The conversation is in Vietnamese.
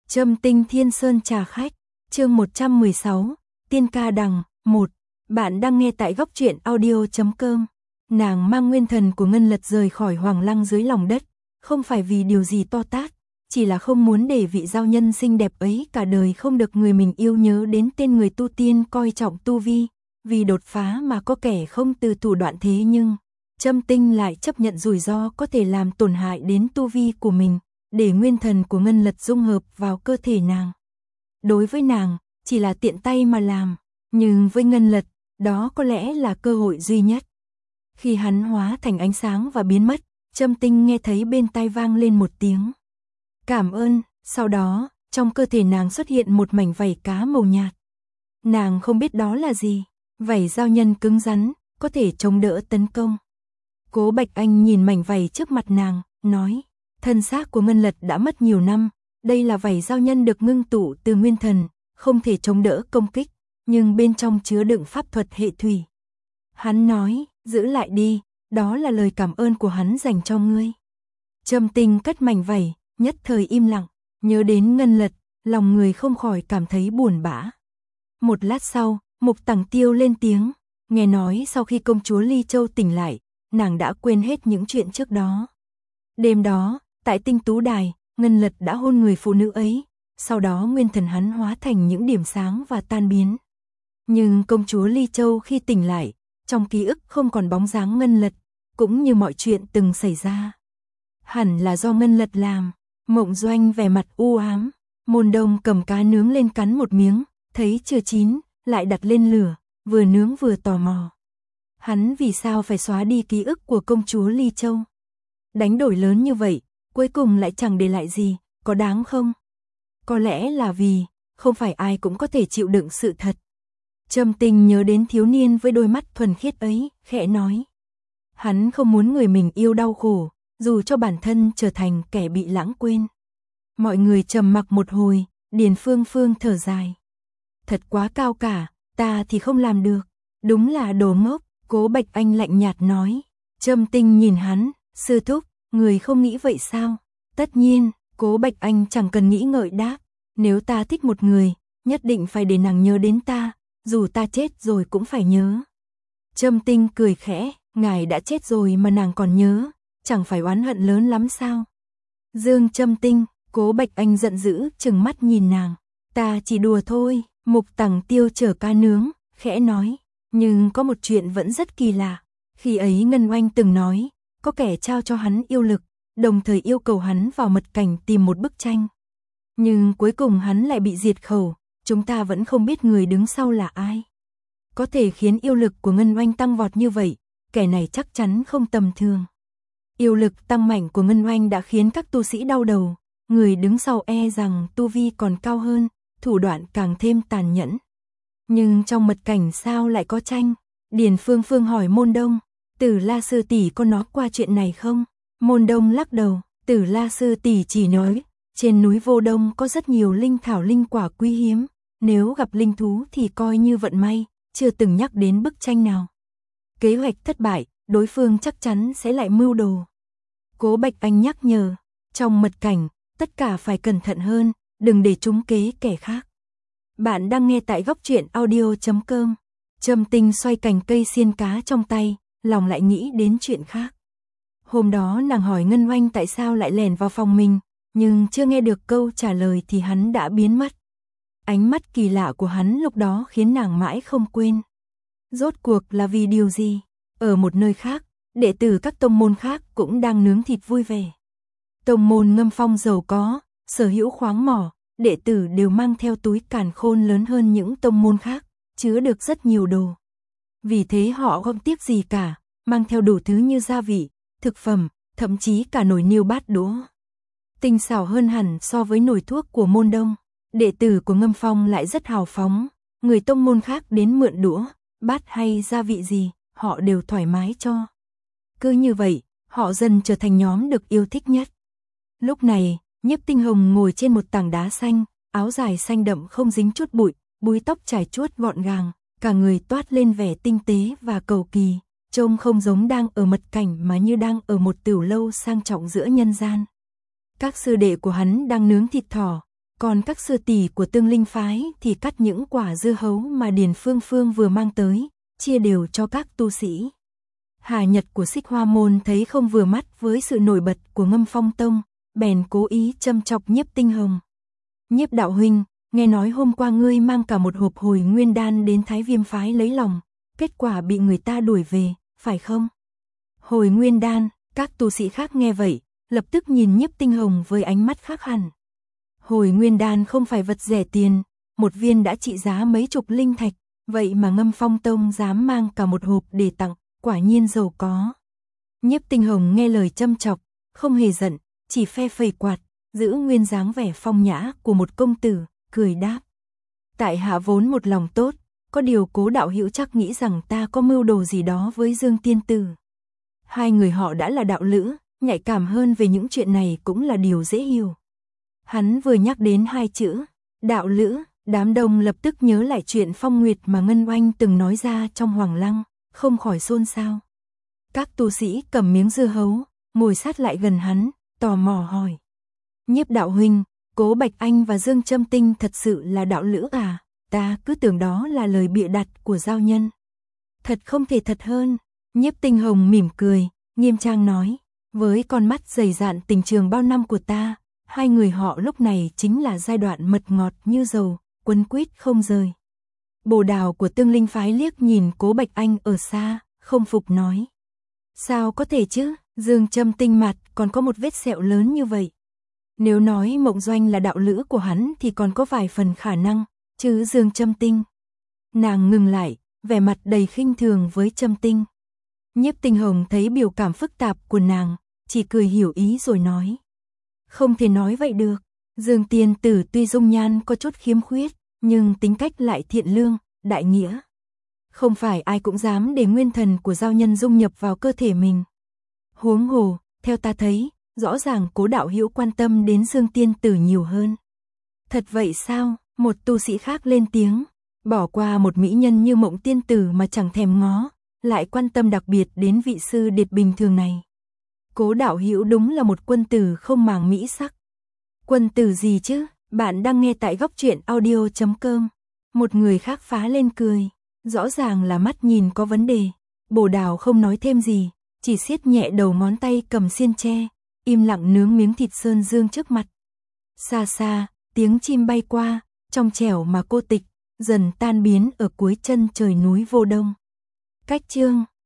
Trâm Tinh Thiên Sơn trà khách, chương 116, Tiên ca đằng, 1. Bạn đang nghe tại góc truyện audio.com. Nàng mang nguyên thần của Ngân Lật rời khỏi Hoàng Lăng dưới lòng đất, không phải vì điều gì to tát, chỉ là không muốn để vị giao nhân xinh đẹp ấy cả đời không được người mình yêu nhớ đến tên người tu tiên coi trọng tu vi, vì đột phá mà có kẻ không từ thủ đoạn thế nhưng Trâm Tinh lại chấp nhận rủi ro có thể làm tổn hại đến tu vi của mình, để nguyên thần của Ngân Lật dung hợp vào cơ thể nàng. Đối với nàng, chỉ là tiện tay mà làm, nhưng với Ngân Lật, đó có lẽ là cơ hội duy nhất. Khi hắn hóa thành ánh sáng và biến mất, Trâm Tinh nghe thấy bên tai vang lên một tiếng cảm ơn, sau đó, trong cơ thể nàng xuất hiện một mảnh vảy cá màu nhạt. Nàng không biết đó là gì, vảy giao nhân cứng rắn, có thể chống đỡ tấn công. Cố Bạch Anh nhìn mảnh vảy trước mặt nàng, nói, thân xác của Ngân Lật đã mất nhiều năm, đây là vảy giao nhân được ngưng tụ từ nguyên thần, không thể chống đỡ công kích, nhưng bên trong chứa đựng pháp thuật hệ thủy. Hắn nói, giữ lại đi, đó là lời cảm ơn của hắn dành cho ngươi. Trâm Tinh cất mảnh vảy, nhất thời im lặng, nhớ đến Ngân Lật, lòng người không khỏi cảm thấy buồn bã. Một lát sau, Mục Tằng Tiêu lên tiếng, nghe nói sau khi công chúa Ly Châu tỉnh lại, nàng đã quên hết những chuyện trước đó. Đêm đó, tại Tinh Tú Đài, Ngân Lật đã hôn người phụ nữ ấy, sau đó nguyên thần hắn hóa thành những điểm sáng và tan biến. Nhưng công chúa Ly Châu khi tỉnh lại, trong ký ức không còn bóng dáng Ngân Lật, cũng như mọi chuyện từng xảy ra. Hẳn là do Ngân Lật làm. Mộng Doanh vẻ mặt u ám, Môn Đông cầm cá nướng lên cắn một miếng, thấy chưa chín, lại đặt lên lửa, vừa nướng vừa tò mò. Hắn vì sao phải xóa đi ký ức của công chúa Ly Châu? Đánh đổi lớn như vậy, cuối cùng lại chẳng để lại gì, có đáng không? Có lẽ là vì, không phải ai cũng có thể chịu đựng sự thật. Trâm Tinh nhớ đến thiếu niên với đôi mắt thuần khiết ấy, khẽ nói. Hắn không muốn người mình yêu đau khổ, dù cho bản thân trở thành kẻ bị lãng quên. Mọi người trầm mặc một hồi, Điền Phương Phương thở dài. Thật quá cao cả, ta thì không làm được. Đúng là đồ ngốc, Cố Bạch Anh lạnh nhạt nói. Trâm Tinh nhìn hắn, sư thúc, người không nghĩ vậy sao? Tất nhiên, Cố Bạch Anh chẳng cần nghĩ ngợi đáp. Nếu ta thích một người, nhất định phải để nàng nhớ đến ta, dù ta chết rồi cũng phải nhớ. Trâm Tinh cười khẽ, ngài đã chết rồi mà nàng còn nhớ, chẳng phải oán hận lớn lắm sao? Dương Trâm Tinh, Cố Bạch Anh giận dữ, trừng mắt nhìn nàng. Ta chỉ đùa thôi. Mục Tằng Tiêu chở cá nướng, khẽ nói. Nhưng có một chuyện vẫn rất kỳ lạ. Khi ấy Ngân Oanh từng nói, có kẻ trao cho hắn yêu lực, đồng thời yêu cầu hắn vào mật cảnh tìm một bức tranh. Nhưng cuối cùng hắn lại bị diệt khẩu, chúng ta vẫn không biết người đứng sau là ai. Có thể khiến yêu lực của Ngân Oanh tăng vọt như vậy, kẻ này chắc chắn không tầm thường. Yêu lực tăng mạnh của Ngân Oanh đã khiến các tu sĩ đau đầu, người đứng sau e rằng tu vi còn cao hơn, thủ đoạn càng thêm tàn nhẫn. Nhưng trong mật cảnh sao lại có tranh? Điền Phương Phương hỏi Môn Đông, Tử La sư tỷ có nói qua chuyện này không? Môn Đông lắc đầu, Tử La sư tỷ chỉ nói, trên núi Vô Đông có rất nhiều linh thảo linh quả quý hiếm, nếu gặp linh thú thì coi như vận may, chưa từng nhắc đến bức tranh nào. Kế hoạch thất bại, đối phương chắc chắn sẽ lại mưu đồ. Cố Bạch Anh nhắc nhở, trong mật cảnh, tất cả phải cẩn thận hơn, đừng để trúng kế kẻ khác. Bạn đang nghe tại góc truyện audio.com. Trâm Tinh xoay cành cây xiên cá trong tay, lòng lại nghĩ đến chuyện khác. Hôm đó nàng hỏi Ngân Oanh tại sao lại lẻn vào phòng mình, nhưng chưa nghe được câu trả lời thì hắn đã biến mất. Ánh mắt kỳ lạ của hắn lúc đó khiến nàng mãi không quên. Rốt cuộc là vì điều gì? Ở một nơi khác, đệ tử các tông môn khác cũng đang nướng thịt vui vẻ. Tông môn Ngâm Phong giàu có, sở hữu khoáng mỏ, đệ tử đều mang theo túi càn khôn lớn hơn những tông môn khác, chứa được rất nhiều đồ. Vì thế họ không tiếc gì cả, mang theo đủ thứ như gia vị, thực phẩm, thậm chí cả nồi niêu bát đũa. Tinh xảo hơn hẳn so với nồi thuốc của Môn Đông. Đệ tử của Ngâm Phong lại rất hào phóng, người tông môn khác đến mượn đũa, bát hay gia vị gì, họ đều thoải mái cho. Cứ như vậy, họ dần trở thành nhóm được yêu thích nhất. Lúc này, Nhiếp Tinh Hồng ngồi trên một tảng đá xanh, áo dài xanh đậm không dính chút bụi, búi tóc trải chuốt gọn gàng, cả người toát lên vẻ tinh tế và cầu kỳ, trông không giống đang ở mật cảnh mà như đang ở một tiểu lâu sang trọng giữa nhân gian. Các sư đệ của hắn đang nướng thịt thỏ, Còn các sư tỷ của Tương Linh phái thì cắt những quả dưa hấu mà Điền Phương Phương vừa mang tới, chia đều cho các tu sĩ. Hà Nhật của Xích Hoa môn thấy không vừa mắt với sự nổi bật của Ngâm Phong tông, bèn cố ý châm chọc Nhiếp Tinh Hồng. Nhiếp đạo huynh, nghe nói hôm qua ngươi mang cả một hộp Hồi Nguyên đan đến Thái Viêm phái lấy lòng, kết quả bị người ta đuổi về, phải không? Hồi Nguyên đan, các tu sĩ khác nghe vậy, lập tức nhìn Nhiếp Tinh Hồng với ánh mắt khác hẳn. Hồi Nguyên đan không phải vật rẻ tiền, một viên đã trị giá mấy chục linh thạch, vậy mà Ngâm Phong tông dám mang cả một hộp để tặng, quả nhiên giàu có. Nhiếp Tinh Hồng nghe lời châm chọc, không hề giận, chỉ phe phẩy quạt, giữ nguyên dáng vẻ phong nhã của một công tử, cười đáp. Tại hạ vốn một lòng tốt, có điều Cố đạo hữu chắc nghĩ rằng ta có mưu đồ gì đó với Dương tiên tử. Hai người họ đã là đạo lữ, nhạy cảm hơn về những chuyện này cũng là điều dễ hiểu. Hắn vừa nhắc đến hai chữ, đạo lữ, đám đông lập tức nhớ lại chuyện Phong Nguyệt mà Ngân Oanh từng nói ra trong Hoàng Lăng, không khỏi xôn xao. Các tu sĩ cầm miếng dưa hấu, ngồi sát lại gần hắn, tò mò hỏi. Nhiếp đạo huynh, Cố Bạch Anh và Dương Châm Tinh thật sự là đạo lữ à? Ta cứ tưởng đó là lời bịa đặt của giao nhân. Thật không thể thật hơn. Nhiếp Tinh Hồng mỉm cười, nghiêm trang nói. Với con mắt dày dạn tình trường bao năm của ta, hai người họ lúc này chính là giai đoạn mật ngọt như dầu, quấn quýt không rời. Bồ Đào của Tương Linh phái liếc nhìn Cố Bạch Anh ở xa, không phục nói. Sao có thể chứ, Dương Châm Tinh mặt còn có một vết sẹo lớn như vậy. Nếu nói Mộng Doanh là đạo lữ của hắn thì còn có vài phần khả năng, chứ Dương Châm Tinh. Nàng ngừng lại, vẻ mặt đầy khinh thường với Châm Tinh. Nhiếp Tinh Hồng thấy biểu cảm phức tạp của nàng, chỉ cười hiểu ý rồi nói. Không thể nói vậy được, Dương tiên tử tuy dung nhan có chút khiếm khuyết, nhưng tính cách lại thiện lương, đại nghĩa. Không phải ai cũng dám để nguyên thần của giao nhân dung nhập vào cơ thể mình. Huống hồ, theo ta thấy, rõ ràng Cố đạo hữu quan tâm đến Dương tiên tử nhiều hơn. Thật vậy sao? Một tu sĩ khác lên tiếng, bỏ qua một mỹ nhân như Mộng tiên tử mà chẳng thèm ngó, lại quan tâm đặc biệt đến vị sư điệt bình thường này. Cố đạo hữu đúng là một quân tử không màng mỹ sắc. Quân tử gì chứ? Bạn đang nghe tại Góc Truyện Audio.com. Một người khác phá lên cười, rõ ràng là mắt nhìn có vấn đề. Bồ Đào không nói thêm gì, chỉ siết nhẹ đầu ngón tay cầm xiên tre, im lặng nướng miếng thịt sơn dương trước mặt. Xa xa, tiếng chim bay qua, trong trẻo mà cô tịch, dần tan biến ở cuối chân trời núi Vô Đông. Cách chương